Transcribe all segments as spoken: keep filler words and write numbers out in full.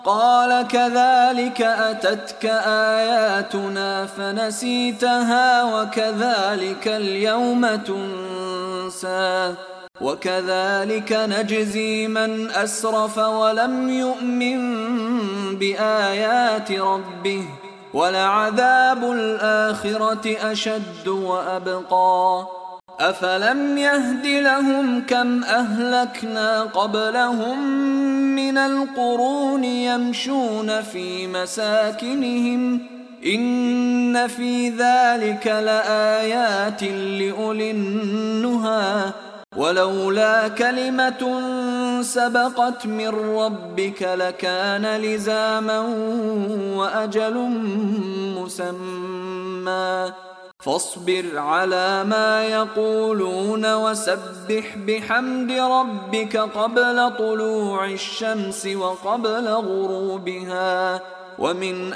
قال كذلك أتتك آياتنا فنسيتها وكذلك اليوم تنسى وكذلك نجزي من أسرف ولم يؤمن بآيات ربه ولعذاب الآخرة أشد وأبقى أفلم يهد لهم كم أهلكنا قبلهم من القرون يمشون في مساكنهم إن في ذلك لآيات لأولي النهى ولولا كلمة سبقت من ربك لكان لزاما وأجل مسمى فاصبر على ما يقولون وسبح بحمد ربك قبل طلوع الشمس وقبل غروبها ومن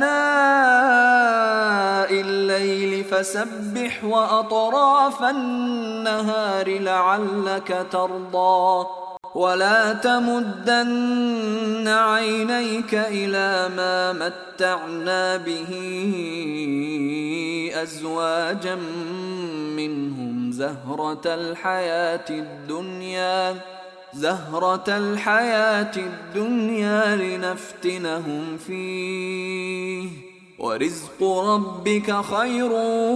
آناء الليل فسبح وأطراف النهار لعلك ترضى ولا تمدن عينيك إلى ما متعنا به أزواجا منهم زهرة الحياة الدنيا زهرة الحياة الدنيا لنفتنهم فيه ورزق ربك خير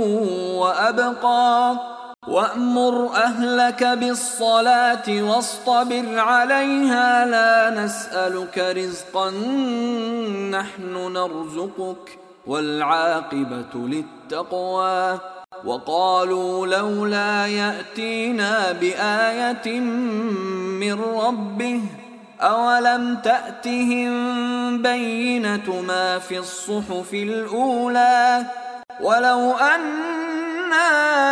وأبقى وأمر أهلك بالصلاة واصطبر عليها لا نسألك رزقا نحن نرزقك والعاقبة للتقوى وقالوا لولا يأتينا بآية من ربه أولم تأتهم بينة ما في الصحف الأولى ولو أنا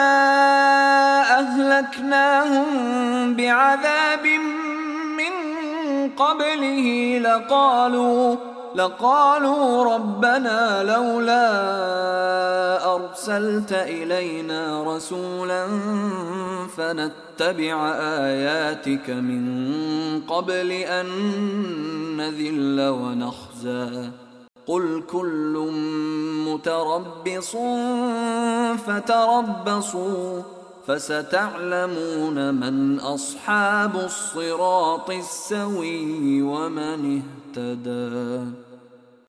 أهلكناهم بعذاب من قبله لقالوا لقالوا ربنا لولا أرسلت إلينا رسولا فنتبع آياتك من قبل أن نذل ونخزى قل كل متربص فتربصوا فستعلمون من أصحاب الصراط السوي ومن اهتدى.